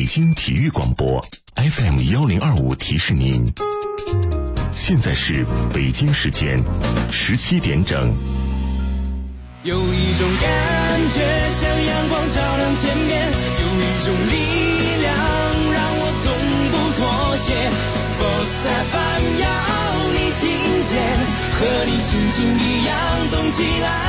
北京体育广播 FM1025提示您，现在是北京时间17点整。 有一种感觉像阳光照亮天边，有一种力量让我从不妥协。Sports FM 要你听见，和你心情一样动起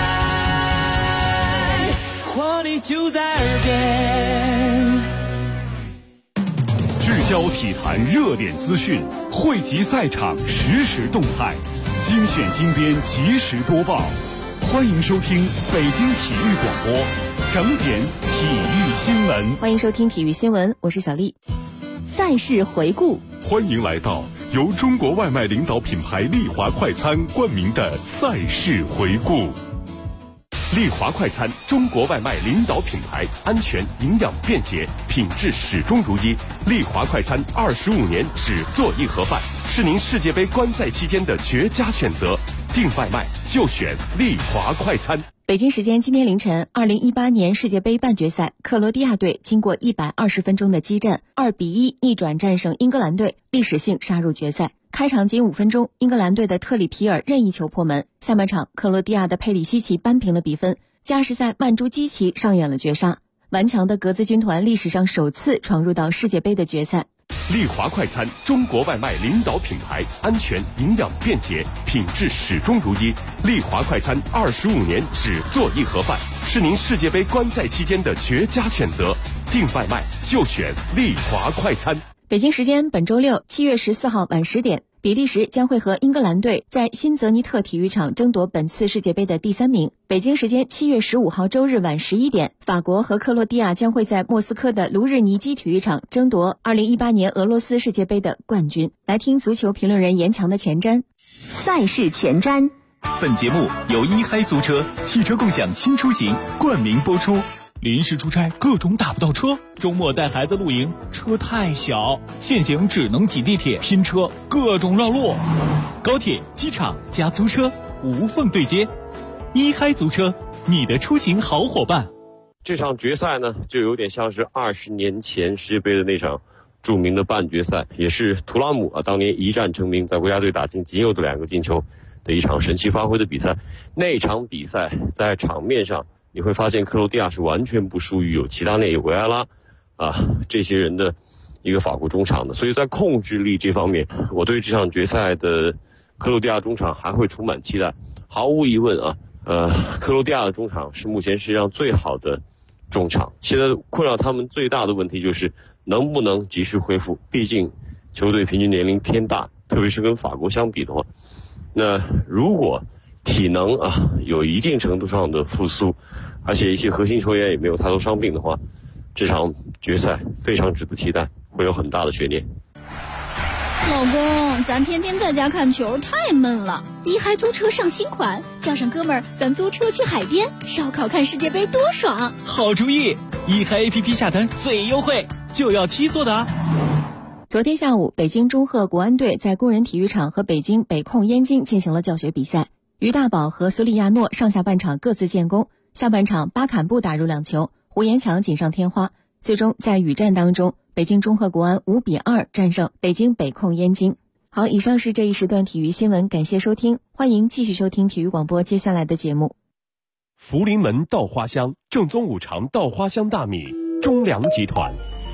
来，活力就在耳边。 聚焦体坛热点资讯，汇集赛场实时动态，精选精编及时播报。欢迎收听北京体育广播整点体育新闻。 欢迎收听体育新闻，我是小丽。赛事回顾， 欢迎来到由中国外卖领导品牌丽华快餐冠名的赛事回顾。丽华快餐，中国外卖领导品牌，安全、营养、便捷，品质始终如一。丽华快餐25年只做一盒饭，是您世界杯观赛期间的绝佳选择。订外卖就选丽华快餐。 北京时间今天凌晨，2018年世界杯半决赛，克罗地亚队经过120分钟的激战，2-1逆转战胜英格兰队，历史性杀入决赛。开场仅5分钟，英格兰队的特里皮尔任意球破门。下半场，克罗地亚的佩里西奇扳平了比分。加时赛，曼朱基奇上演了绝杀。顽强的格子军团历史上首次闯入到世界杯的决赛。 丽华快餐，中国外卖领导品牌，安全、营养、便捷，品质始终如一。丽华快餐25年只做一盒饭，是您世界杯观赛期间的绝佳选择。订外卖就选丽华快餐。 北京时间本周六7月14号晚10点，比利时将会和英格兰队在新泽尼特体育场争夺本次世界杯的第3名。北京时间7月15号周日晚11点，法国和克罗地亚将会在莫斯科的卢日尼基体育场争夺2018年俄罗斯世界杯的冠军。来听足球评论人严强的前瞻。赛事前瞻。 本节目由一嗨租车汽车共享新出行冠名播出。临时出差各种打不到车，周末带孩子露营车太小，现行只能挤地铁拼车，各种绕路。高铁、机场加租车无缝对接，一嗨租车，你的出行好伙伴。 这场决赛呢，就有点像是20年前世界杯的那场著名的半决赛，也是图拉姆当年一战成名，在国家队打进仅有的2个进球的一场神奇发挥的比赛。那场比赛在场面上你会发现克罗地亚是完全不输于有齐达内、有维埃拉这些人的一个法国中场的，所以在控制力这方面，我对这场决赛的克罗地亚中场还会充满期待。毫无疑问克罗地亚的中场是目前世界上最好的中场，现在困扰他们最大的问题就是能不能及时恢复，毕竟球队平均年龄偏大，特别是跟法国相比的话，那如果体能有一定程度上的复苏，而且一些核心球员也没有太多伤病的话，这场决赛非常值得期待，会有很大的悬念。 老公，咱天天在家看球太闷了，一嗨租车上新款，叫上哥们儿，咱租车去海边烧烤看世界杯多爽！ 好主意，一嗨 APP 下单最优惠，就要7座的。 昨天下午，北京中赫国安队在工人体育场和北京北控燕京进行了教学比赛。于大宝和苏利亚诺上下半场各自建功，下半场巴坎布打入2球，胡延强锦上添花。最终在雨战当中，北京中赫国安5-2战胜北京北控燕京。好，以上是这一时段体育新闻，感谢收听，欢迎继续收听体育广播接下来的节目。 福临门稻花香，正宗五常稻花香大米，中粮集团。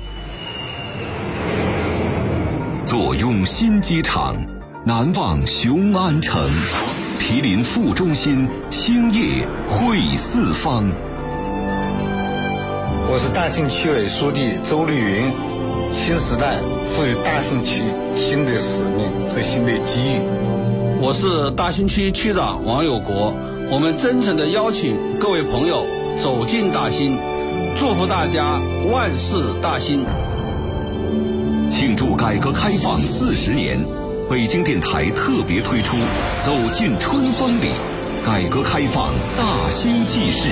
坐拥新机场，难忘雄安城，毗邻副中心，兴业汇四方。 我是大兴区委书记周绿云。新时代赋予大兴区新的使命和新的机遇。 我是大兴区区长王有国。我们真诚地邀请各位朋友走进大兴，祝福大家万事大兴。 庆祝改革开放40年，北京电台特别推出走进春风里，改革开放大兴纪事。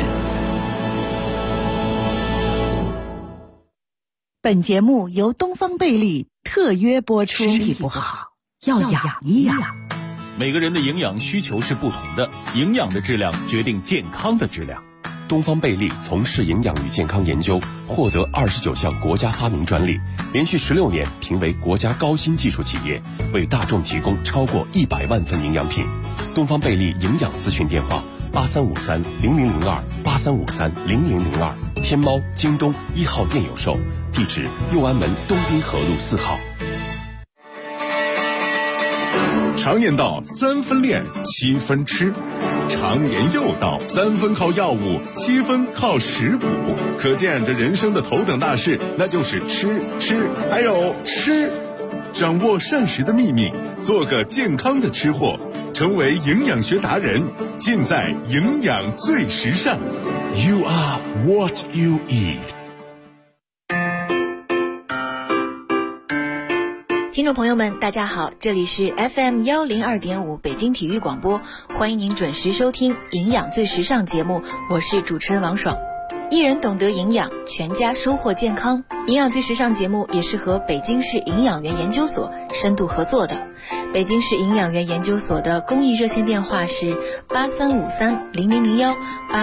本节目由东方贝利特约播出。身体不好要养一养。 每个人的营养需求是不同的，营养的质量决定健康的质量。 东方贝利从事营养与健康研究，获得29项国家发明专利，连续16年评为国家高新技术企业，为大众提供超过100万份营养品。东方贝利营养咨询电话83530002，83530002，天猫、京东1号店有售，地址右安门东滨河路4号。 常言道3分练7分吃，常言又道3分靠药物7分靠食补，可见这人生的头等大事那就是吃还有吃。掌握膳食的秘密，做个健康的吃货，成为营养学达人，尽在营养最时尚。 You are what you eat。 听众朋友们，大家好，这里是 FM102.5 北京体育广播，欢迎您准时收听营养最时尚节目，我是主持人王爽。一人懂得营养，全家收获健康。营养最时尚节目也是和北京市营养员研究所深度合作的。北京市营养员研究所的公益热线电话是83530001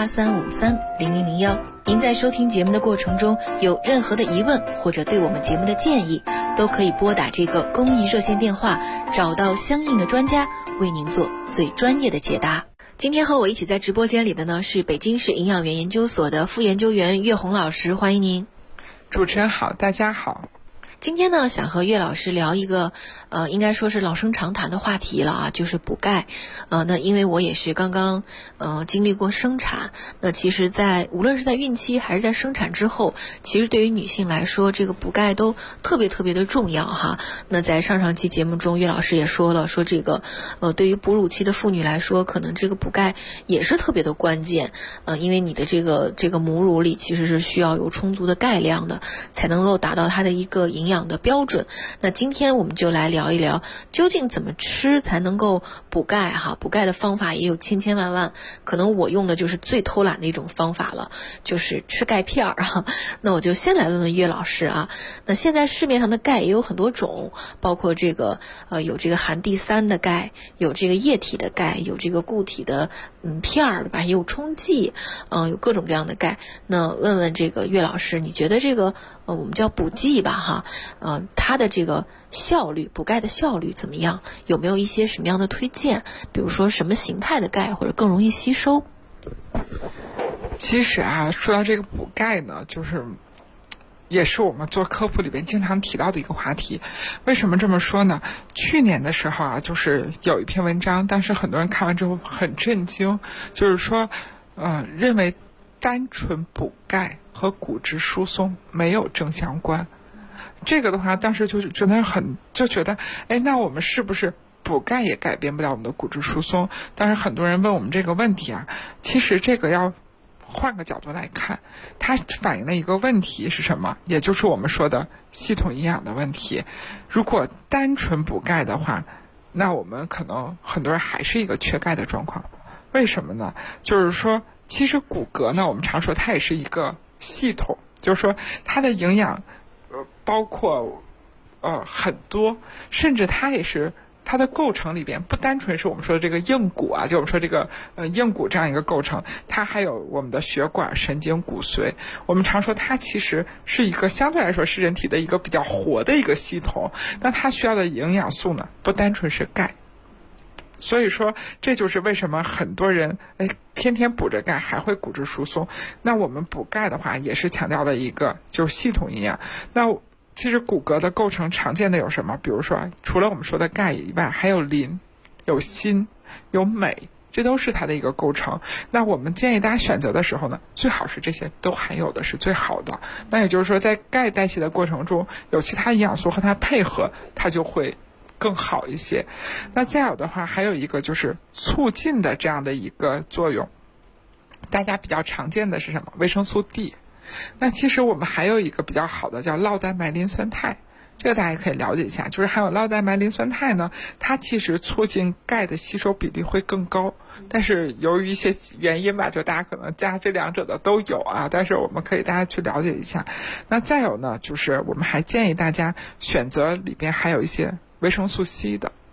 83530001。您在收听节目的过程中有任何的疑问或者对我们节目的建议，都可以拨打这个公益热线电话，找到相应的专家为您做最专业的解答。今天和我一起在直播间里的呢是北京市营养员研究所的副研究员岳红老师，欢迎您。 主持人好，大家好。 今天呢，想和岳老师聊一个应该说是老生常谈的话题了啊，就是补钙。那因为我也是刚刚经历过生产，那其实无论是在孕期还是在生产之后，其实对于女性来说，这个补钙都特别的重要哈。那在上期节目中，岳老师也说了，说这个对于哺乳期的妇女来说，可能这个补钙也是特别的关键。因为你的这个母乳里其实是需要有充足的钙量的，才能够达到它的一个营养的标准。那今天我们就来聊一聊，究竟怎么吃才能够补钙哈？补钙的方法也有千万，可能我用的就是最偷懒的一种方法了，就是吃钙片哈。那我就先来问问岳老师啊，那现在市面上的钙也有很多种，包括这个有这个含D3的钙，有这个液体的钙，有这个固体的片儿对吧？也有冲剂，有各种各样的钙。那问问这个岳老师，你觉得这个我们叫补剂吧哈，它的这个效率，补钙的效率怎么样？有没有一些什么样的推荐？比如说什么形态的钙或者更容易吸收？ 其实啊，说到这个补钙呢，也是我们做科普里边经常提到的一个话题。为什么这么说呢？去年的时候啊，就是有一篇文章，当时很多人看完之后很震惊，就是说认为单纯补钙和骨质疏松没有正相关。这个的话，当时就觉得那我们是不是补钙也改变不了我们的骨质疏松？但是很多人问我们这个问题啊，其实这个要换个角度来看，它反映了一个问题是什么？也就是我们说的系统营养的问题。如果单纯补钙的话，那我们可能很多人还是一个缺钙的状况。为什么呢？就是说其实骨骼呢，我们常说它也是一个系统，就是说它的营养包括很多，甚至它也是它的构成里边不单纯是我们说的这个硬骨啊，就我们说这个硬骨这样一个构成，它还有我们的血管、神经、骨髓。我们常说它其实是一个相对来说是人体的一个比较活的一个系统。那它需要的营养素呢，不单纯是钙。所以说这就是为什么很多人天天补着钙还会骨质疏松。那我们补钙的话也是强调了一个就是系统营养。那其实骨骼的构成常见的有什么？比如说除了我们说的钙以外，还有磷、有锌、有镁，这都是它的一个构成。那我们建议大家选择的时候呢，最好是这些都含有的是最好的。那也就是说在钙代谢的过程中，有其他营养素和它配合，它就会更好一些。那再有的话，还有一个就是促进的这样的一个作用。大家比较常见的是什么？维生素 D。那其实我们还有一个比较好的叫酪蛋白磷酸肽，这个大家也可以了解一下。就是含有酪蛋白磷酸肽呢，它其实促进钙的吸收比例会更高。但是由于一些原因吧，就大家可能加这两者的都有啊，但是我们可以大家去了解一下。那再有呢，就是我们还建议大家选择里边还有一些维生素 C 的。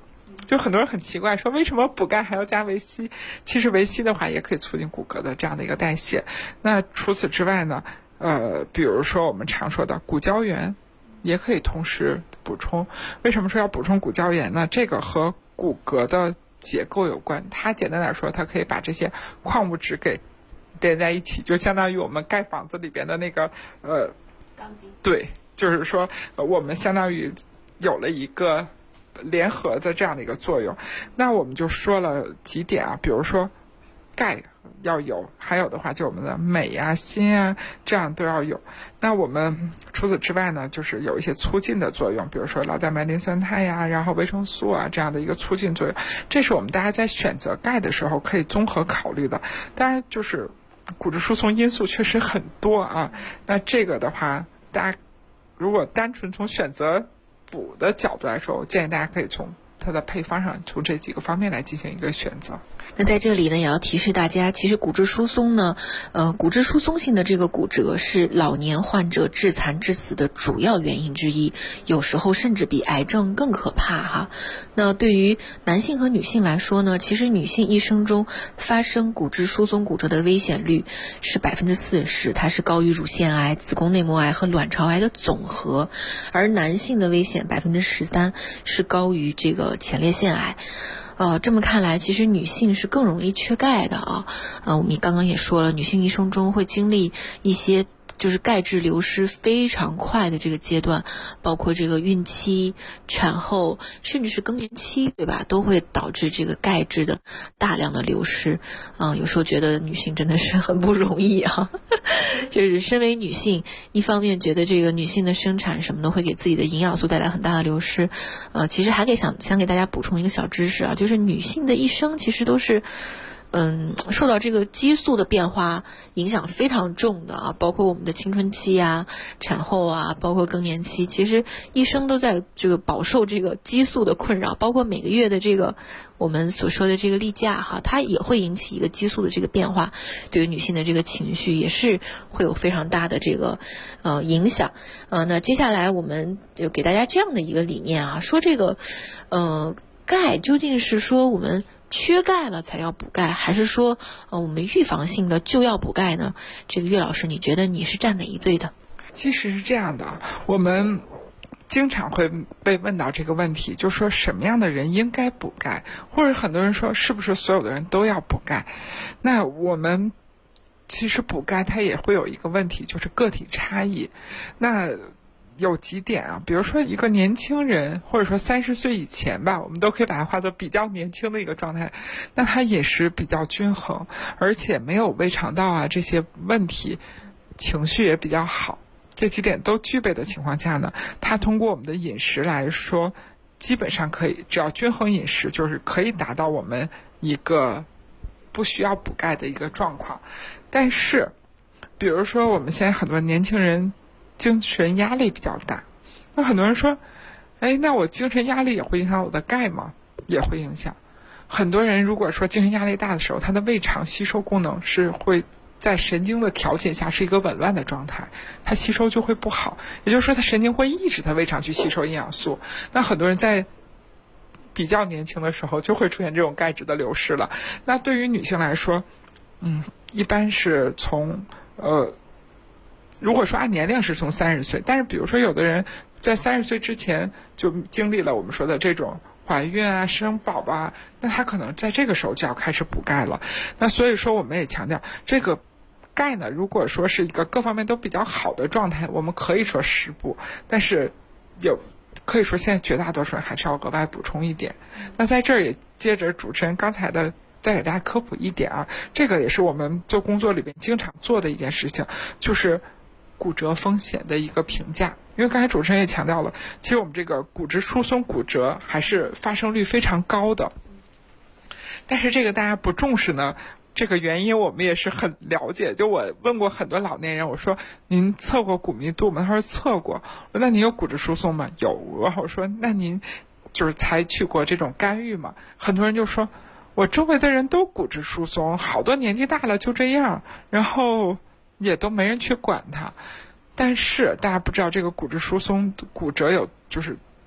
就很多人很奇怪，说为什么补钙还要加维 C？ 其实维 C 的话也可以促进骨骼的这样的一个代谢。那除此之外呢，比如说我们常说的骨胶原，也可以同时补充。为什么说要补充骨胶原呢？这个和骨骼的结构有关。它简单点说，它可以把这些矿物质给连在一起，就相当于我们盖房子里边的那个钢筋。 对，就是说我们相当于有了一个联合的这样的一个作用。那我们就说了几点啊，比如说钙要有，还有的话就我们的镁啊、锌啊，这样都要有。那我们除此之外呢，就是有一些促进的作用，比如说酪蛋白磷酸肽呀，然后维生素啊，这样的一个促进作用。这是我们大家在选择钙的时候可以综合考虑的。当然就是骨质疏松因素确实很多啊，那这个的话大家如果单纯从选择补的角度来说，我建议大家可以从它的配方上，从这几个方面来进行一个选择。 那在这里呢，也要提示大家，其实骨质疏松呢，骨质疏松性的这个骨折是老年患者致残致死的主要原因之一，有时候甚至比癌症更可怕哈。那对于男性和女性来说呢，其实女性一生中发生骨质疏松骨折的危险率是40%，它是高于乳腺癌、子宫内膜癌和卵巢癌的总和，而男性的危险13%是高于这个前列腺癌。这么看来，其实女性是更容易缺钙的啊。我们刚刚也说了，女性一生中会经历一些就是钙质流失非常快的这个阶段，包括这个孕期、产后，甚至是更年期，对吧？都会导致这个钙质的大量的流失。有时候觉得女性真的是很不容易啊。就是身为女性，一方面觉得这个女性的生产什么的会给自己的营养素带来很大的流失，其实还想给大家补充一个小知识啊，就是女性的一生其实都是受到这个激素的变化影响非常重的啊，包括我们的青春期啊、产后啊，包括更年期，其实一生都在这个饱受这个激素的困扰，包括每个月的这个我们所说的这个例假哈，它也会引起一个激素的这个变化，对于女性的这个情绪也是会有非常大的这个影响。那接下来我们就给大家这样的一个理念啊，说这个钙究竟是说我们缺钙了才要补钙，还是说我们预防性的就要补钙呢？这个岳老师，你觉得你是站哪一队的？ 其实是这样的，我们经常会被问到这个问题，就说什么样的人应该补钙，或者很多人说是不是所有的人都要补钙。那我们其实补钙它也会有一个问题，就是个体差异。那有几点啊，比如说一个年轻人，或者说30岁以前吧，我们都可以把它划作比较年轻的一个状态，那他饮食比较均衡，而且没有胃肠道啊这些问题，情绪也比较好，这几点都具备的情况下呢，他通过我们的饮食来说，基本上可以，只要均衡饮食，就是可以达到我们一个不需要补钙的一个状况。但是比如说我们现在很多年轻人精神压力比较大，那很多人说，那我精神压力也会影响我的钙吗？也会影响。很多人如果说精神压力大的时候，他的胃肠吸收功能是会在神经的调节下是一个紊乱的状态，它吸收就会不好，也就是说它神经会抑制它胃肠去吸收营养素。那很多人在比较年轻的时候就会出现这种钙质的流失了。那对于女性来说，一般是从如果说按年龄是从30岁，但是比如说有的人在30岁之前就经历了我们说的这种怀孕啊、生宝宝啊，那他可能在这个时候就要开始补钙了。那所以说我们也强调，这个钙呢，如果说是一个各方面都比较好的状态，我们可以说10补，但是可以说现在绝大多数人还是要额外补充一点。那在这儿也接着主持人刚才的再给大家科普一点啊，这个也是我们做工作里面经常做的一件事情，就是骨折风险的一个评价。因为刚才主持人也强调了，其实我们这个骨质疏松骨折还是发生率非常高的，但是这个大家不重视呢，这个原因我们也是很了解。就我问过很多老年人，我说您测过骨密度吗？他说测过。我说那您有骨质疏松吗？有。然后我说那您就是采取过这种干预吗？很多人就说我周围的人都骨质疏松，好多年纪大了就这样，然后也都没人去管它。但是大家不知道，这个骨质疏松骨折就是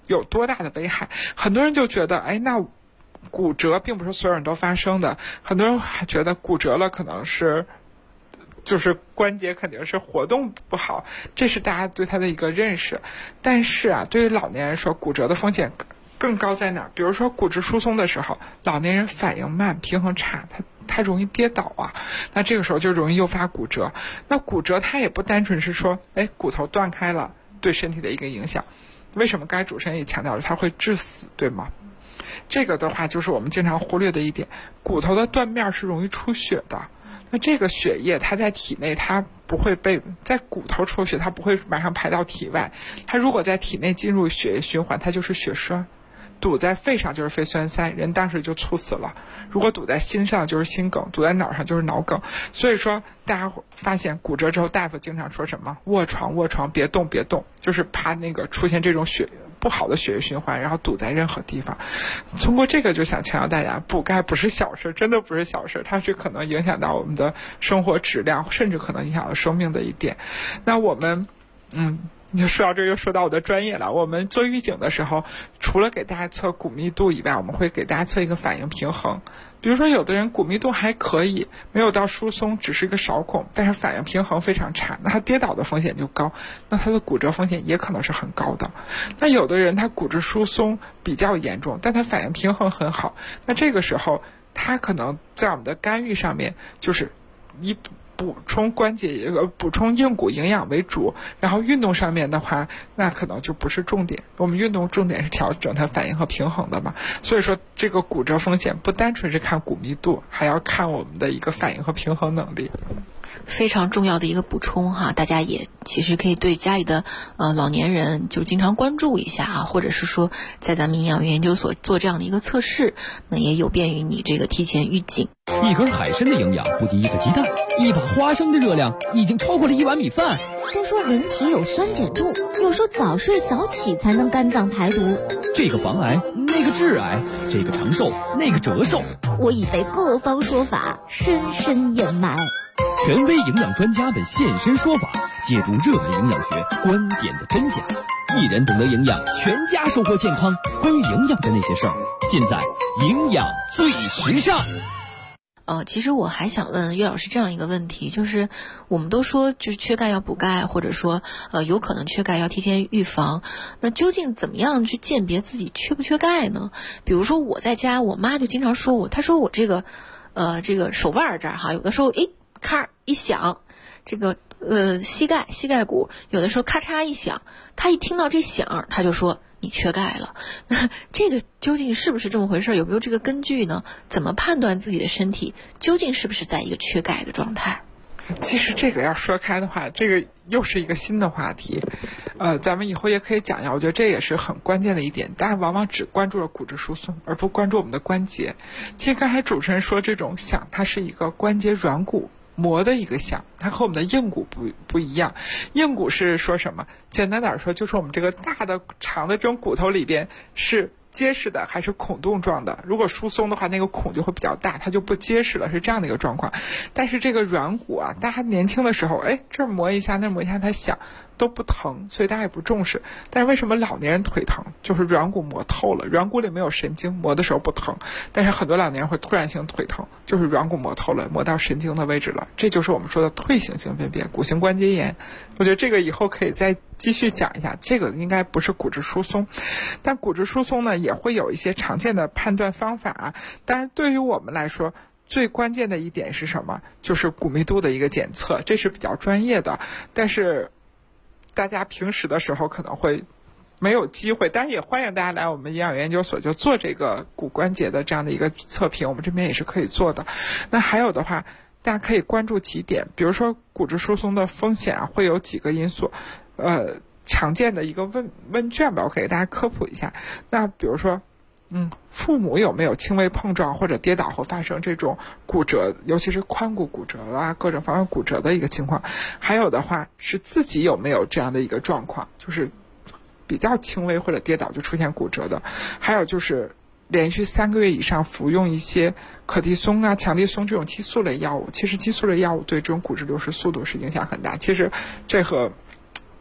有多大的危害。很多人就觉得，哎，那骨折并不是所有人都发生的，很多人还觉得骨折了可能是就是关节肯定是活动不好，这是大家对它的一个认识。但是啊，对于老年人说，骨折的风险更高在哪儿？比如说骨质疏松的时候，老年人反应慢，平衡差，他容易跌倒啊，那这个时候就容易诱发骨折。那骨折它也不单纯是说，哎，骨头断开了对身体的一个影响。为什么刚才主持人也强调了它会致死，对吗？这个的话就是我们经常忽略的一点，骨头的断面是容易出血的。那这个血液它在体内，它不会在骨头出血，它不会马上排到体外，它如果在体内进入血液循环，它就是血栓。堵在肺上就是肺栓塞，人当时就猝死了。如果堵在心上就是心梗，堵在脑上就是脑梗。所以说大家发现骨折之后，大夫经常说什么卧床，别动，就是怕那个出现这种不好的血液循环，然后堵在任何地方。通过这个就想强调大家，补钙不是小事，真的不是小事，它是可能影响到我们的生活质量，甚至可能影响到生命的一点。那我们你就说到这又说到我的专业了。我们做预警的时候，除了给大家测骨密度以外，我们会给大家测一个反应平衡。比如说有的人骨密度还可以，没有到疏松，只是一个少孔，但是反应平衡非常差，那他跌倒的风险就高，那他的骨折风险也可能是很高的。那有的人他骨质疏松比较严重，但他反应平衡很好，那这个时候他可能在我们的干预上面就是以补充硬骨营养为主，然后运动上面的话，那可能就不是重点。我们运动重点是调整它反应和平衡的嘛。所以说这个骨折风险不单纯是看骨密度，还要看我们的一个反应和平衡能力。 非常重要的一个补充哈，大家也其实可以对家里的老年人就经常关注一下啊，或者是说在咱们营养研究所做这样的一个测试，那也有便于你这个提前预警。 一根海参的营养不敌一个鸡蛋，一把花生的热量已经超过了一碗米饭。 都说人体有酸碱度，有时候早睡早起才能肝脏排毒。 这个防癌，那个致癌，这个长寿，那个折寿。 我已被各方说法深深掩埋。 权威营养专家们现身说法，解读热门营养学观点的真假。一人懂得营养，全家收获健康。关于营养的那些事儿，尽在营养最时尚。 其实我还想问岳老师这样一个问题，就是我们都说就是缺钙要补钙，或者说有可能缺钙要提前预防，那究竟怎么样去鉴别自己缺不缺钙呢？比如说我在家，我妈就经常说我，她说我这个手腕这儿哈，有的时候咔一响，这个膝盖骨有的时候咔嚓一响，她一听到这响，她就说你缺钙了。那这个究竟是不是这么回事？有没有这个根据呢？怎么判断自己的身体究竟是不是在一个缺钙的状态？ 其实这个要说开的话，这个又是一个新的话题，咱们以后也可以讲一下。我觉得这也是很关键的一点，大家往往只关注了骨质疏松，而不关注我们的关节。其实刚才主持人说这种响，它是一个关节软骨膜的一个响，它和我们的硬骨不一样。硬骨是说什么？简单点说，就是我们这个大的长的这种骨头里边是结实的还是孔洞状的。如果疏松的话，那个孔就会比较大，它就不结实了，是这样的一个状况。但是这个软骨啊，大家年轻的时候，这儿磨一下那儿磨一下它响都不疼，所以大家也不重视。但是为什么老年人腿疼？就是软骨磨透了，软骨里没有神经，磨的时候不疼，但是很多老年人会突然性腿疼，就是软骨磨透了，磨到神经的位置了，这就是我们说的退行性病变，骨性关节炎。我觉得这个以后可以再继续讲一下，这个应该不是骨质疏松。但骨质疏松呢，也会有一些常见的判断方法，但是对于我们来说最关键的一点是什么？就是骨密度的一个检测，这是比较专业的，但是大家平时的时候可能会没有机会，但是也欢迎大家来我们营养研究所就做这个骨关节的这样的一个测评，我们这边也是可以做的。那还有的话，大家可以关注几点，比如说骨质疏松的风险会有几个因素，常见的一个问卷吧，我给大家科普一下。那比如说父母有没有轻微碰撞或者跌倒后发生这种骨折，尤其是髋骨骨折啊，各种方面骨折的一个情况。还有的话是自己有没有这样的一个状况，就是比较轻微或者跌倒就出现骨折的。还有就是连续3个月以上服用一些可地松啊、强地松这种激素类药物，其实激素类药物对这种骨质流失速度是影响很大。其实这和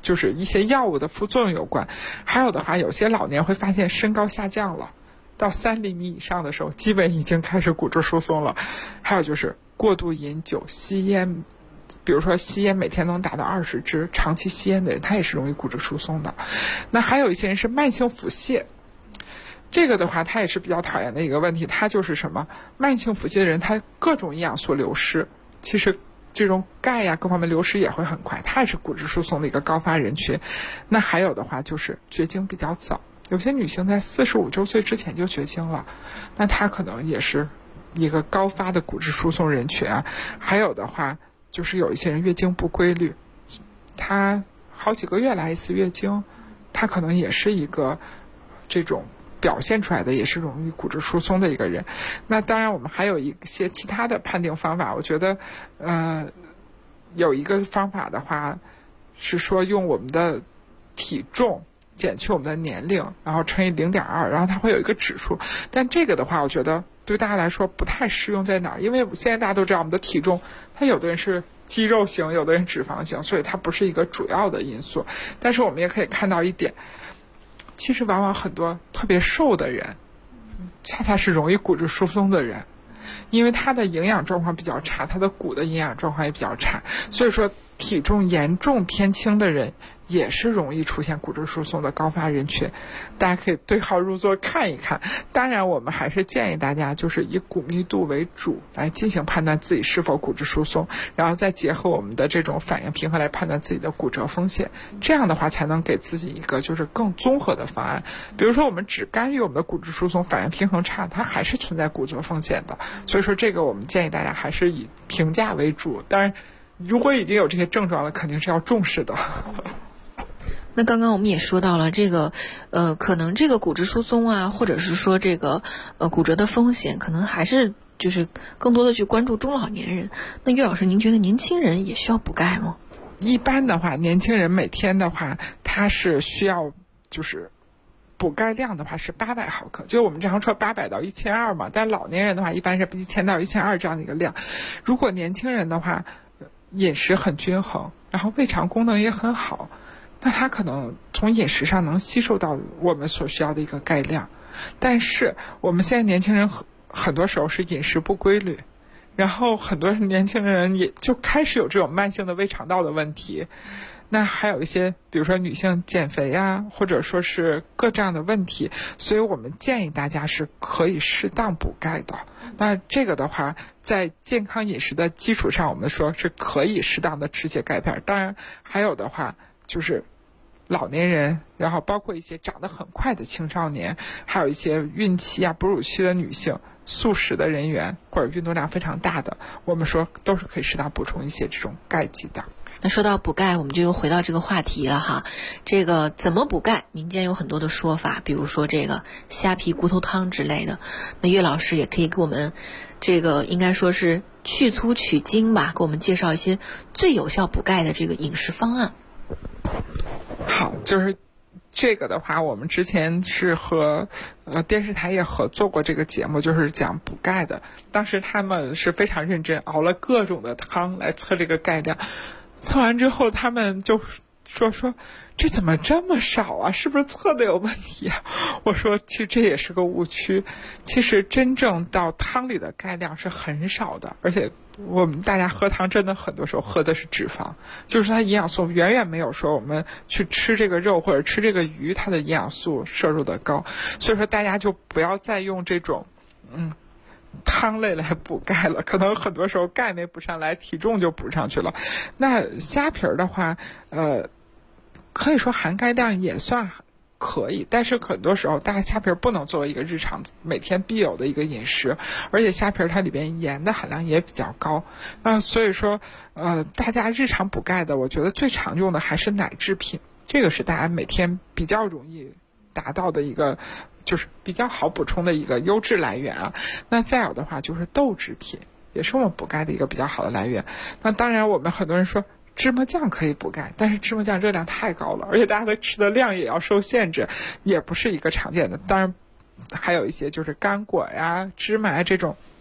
就是一些药物的副作用有关。还有的话，有些老年人会发现身高下降了，到3厘米以上的时候，基本已经开始骨质疏松了。还有就是过度饮酒、吸烟，比如说吸烟每天能达到20支，长期吸烟的人他也是容易骨质疏松的。那还有一些人是慢性腹泻，这个的话他也是比较讨厌的一个问题，他就是什么慢性腹泻的人，他各种营养素流失，其实这种钙呀各方面流失也会很快，它也是骨质疏松的一个高发人群。那还有的话就是绝经比较早，有些女性在45周岁之前就绝经了，那她可能也是一个高发的骨质疏松人群啊。还有的话就是有一些人月经不规律，她好几个月来一次月经，她可能也是一个这种表现出来的也是容易骨质疏松的一个人。那当然我们还有一些其他的判定方法，我觉得有一个方法的话是说用我们的体重减去我们的年龄，然后乘以0.2，然后它会有一个指数。但这个的话我觉得对大家来说不太适用在哪儿，因为现在大家都知道我们的体重，它有的人是肌肉型，有的人脂肪型，所以它不是一个主要的因素。但是我们也可以看到一点，其实往往很多特别瘦的人恰恰是容易骨质疏松的人，因为他的营养状况比较差，他的骨的营养状况也比较差，所以说体重严重偏轻的人也是容易出现骨质疏松的高发人群。大家可以对号入座看一看。当然我们还是建议大家就是以骨密度为主来进行判断自己是否骨质疏松，然后再结合我们的这种反应平衡来判断自己的骨折风险，这样的话才能给自己一个就是更综合的方案。比如说我们只干预我们的骨质疏松，反应平衡差，它还是存在骨折风险的。所以说这个我们建议大家还是以评价为主，当然如果已经有这些症状了，肯定是要重视的。 那刚刚我们也说到了这个，可能这个骨质疏松啊，或者是说这个骨折的风险，可能还是就是更多的去关注中老年人。那岳老师，您觉得年轻人也需要补钙吗？ 一般的话，年轻人每天的话，他是需要就是补钙量的话是800毫克，就我们常说800到1200嘛，但老年人的话一般是1000到1200这样的一个量。如果年轻人的话饮食很均衡，然后胃肠功能也很好，那他可能从饮食上能吸收到我们所需要的一个钙量。但是我们现在年轻人很多时候是饮食不规律，然后很多年轻人也就开始有这种慢性的胃肠道的问题。那还有一些比如说女性减肥啊，或者说是各这样的问题，所以我们建议大家是可以适当补钙的。那这个的话在健康饮食的基础上，我们说是可以适当的吃些钙片。当然还有的话就是老年人，然后包括一些长得很快的青少年，还有一些孕期啊哺乳期的女性，素食的人员或者运动量非常大的，我们说都是可以适当补充一些这种钙剂的。 那说到补钙，我们就又回到这个话题了哈。这个怎么补钙，民间有很多的说法，比如说这个虾皮骨头汤之类的。那岳老师也可以给我们这个应该说是去粗取精吧，给我们介绍一些最有效补钙的这个饮食方案。 好，就是这个的话，我们之前是和电视台也合作过这个节目，就是讲补钙的。当时他们是非常认真，熬了各种的汤来测这个钙量。测完之后他们就说这怎么这么少啊，是不是测的有问题啊？我说其实这也是个误区，其实真正到汤里的钙量是很少的，而且我们大家喝汤真的很多时候喝的是脂肪，就是它营养素远远没有说我们去吃这个肉或者吃这个鱼它的营养素摄入的高。所以说大家就不要再用这种汤类来补钙了，可能很多时候钙没补上来，体重就补上去了。那虾皮的话可以说含钙量也算可以，但是很多时候大家虾皮不能作为一个日常每天必有的一个饮食，而且虾皮它里边盐的含量也比较高。那所以说大家日常补钙的，我觉得最常用的还是奶制品，这个是大家每天比较容易达到的一个就是比较好补充的一个优质来源啊。那再有的话就是豆制品，也是我们补钙的一个比较好的来源。那当然我们很多人说芝麻酱可以补钙，但是芝麻酱热量太高了，而且大家的吃的量也要受限制，也不是一个常见的。当然还有一些就是干果呀、芝麻这种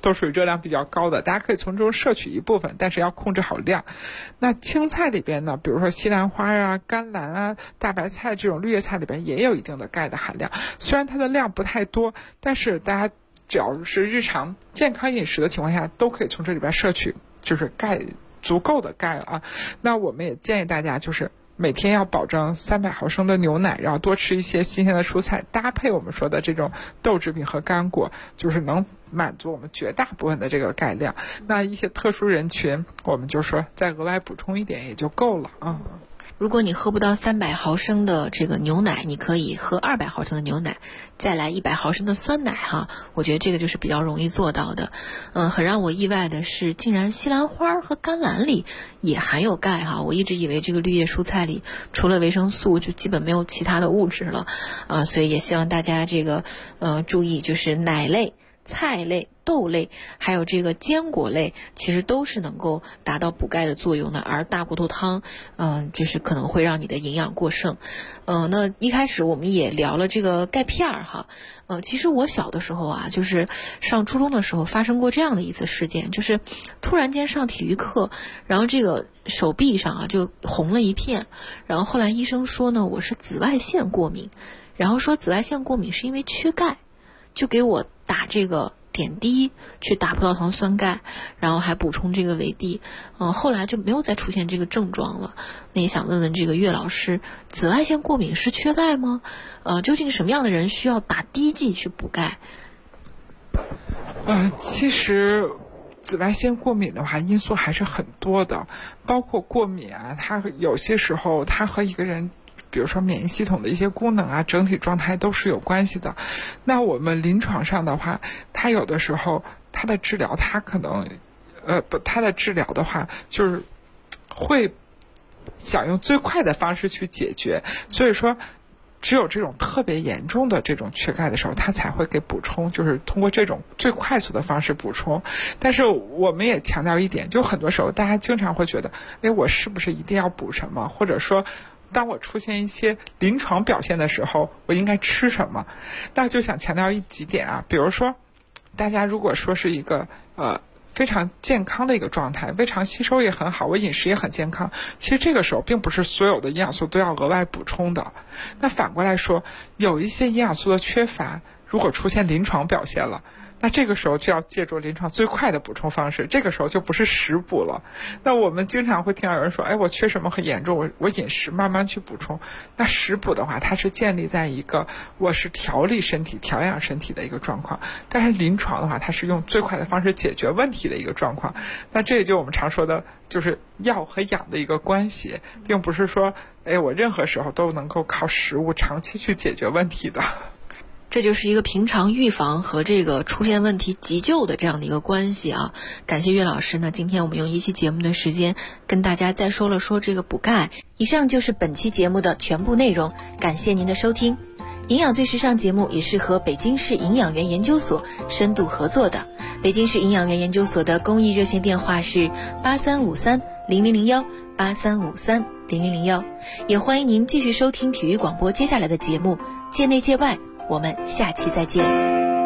都属于热量比较高的，大家可以从中摄取一部分，但是要控制好量。那青菜里边呢，比如说西兰花啊、甘蓝啊、大白菜这种绿叶菜里边也有一定的钙的含量，虽然它的量不太多，但是大家只要是日常健康饮食的情况下，都可以从这里边摄取就是钙，足够的钙了啊。那我们也建议大家就是每天要保证300毫升的牛奶，然后多吃一些新鲜的蔬菜，搭配我们说的这种豆制品和干果，就是能满足我们绝大部分的这个钙量。那一些特殊人群，我们就说再额外补充一点也就够了啊。 如果你喝不到300毫升的这个牛奶，你可以喝200毫升的牛奶，再来100毫升的酸奶哈。我觉得这个就是比较容易做到的。很让我意外的是，竟然西兰花和甘蓝里也含有钙哈。我一直以为这个绿叶蔬菜里除了维生素就基本没有其他的物质了啊，所以也希望大家这个注意，就是奶类、菜类、豆类还有这个坚果类其实都是能够达到补钙的作用的，而大骨头汤就是可能会让你的营养过剩。那一开始我们也聊了这个钙片哈。其实我小的时候啊，就是上初中的时候发生过这样的一次事件，就是突然间上体育课，然后这个手臂上啊就红了一片，然后后来医生说呢我是紫外线过敏，然后说紫外线过敏是因为缺钙，就给我打这个点滴去打葡萄糖酸钙，然后还补充这个维 D， 后来就没有再出现这个症状了。那也想问问这个岳老师，紫外线过敏是缺钙吗？究竟什么样的人需要打滴剂去补钙？ 其实紫外线过敏的话，因素还是很多的，包括过敏啊，它有些时候它和一个人比如说免疫系统的一些功能啊，整体状态都是有关系的。那我们临床上的话，它有的时候它的治疗，它可能它的治疗的话就是会想用最快的方式去解决，所以说只有这种特别严重的这种缺钙的时候，它才会给补充，就是通过这种最快速的方式补充。但是我们也强调一点，就很多时候大家经常会觉得，我是不是一定要补什么，或者说当我出现一些临床表现的时候，我应该吃什么？那就想强调几点啊，比如说，大家如果说是一个非常健康的一个状态，胃肠吸收也很好，我饮食也很健康，其实这个时候并不是所有的营养素都要额外补充的。那反过来说，有一些营养素的缺乏，如果出现临床表现了，那这个时候就要借助临床最快的补充方式，这个时候就不是食补了。那我们经常会听到有人说，我缺什么很严重，我饮食慢慢去补充。那食补的话，它是建立在一个我是调理身体、调养身体的一个状况，但是临床的话，它是用最快的方式解决问题的一个状况。那这也就我们常说的，就是药和养的一个关系，并不是说，我任何时候都能够靠食物长期去解决问题的。 这就是一个平常预防和这个出现问题急救的这样的一个关系啊！感谢岳老师呢，今天我们用一期节目的时间跟大家再说了说这个补钙。以上就是本期节目的全部内容，感谢您的收听。营养最时尚节目也是和北京市营养园研究所深度合作的。北京市营养园研究所的公益热线电话是83530001 83530001，也欢迎您继续收听体育广播接下来的节目，界内界外。我们下期再见。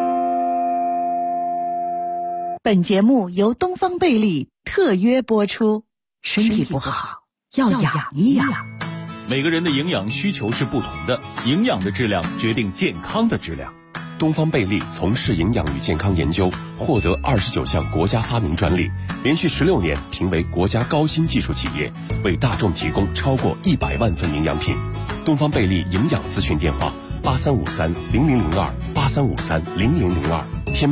本节目由东方贝利特约播出。身体不好要养一养。 每个人的营养需求是不同的，营养的质量决定健康的质量。 东方贝利从事营养与健康研究，获得29项国家发明专利，连续16年评为国家高新技术企业，为大众提供超过100万份营养品。东方贝利营养咨询电话：83530002 83530002。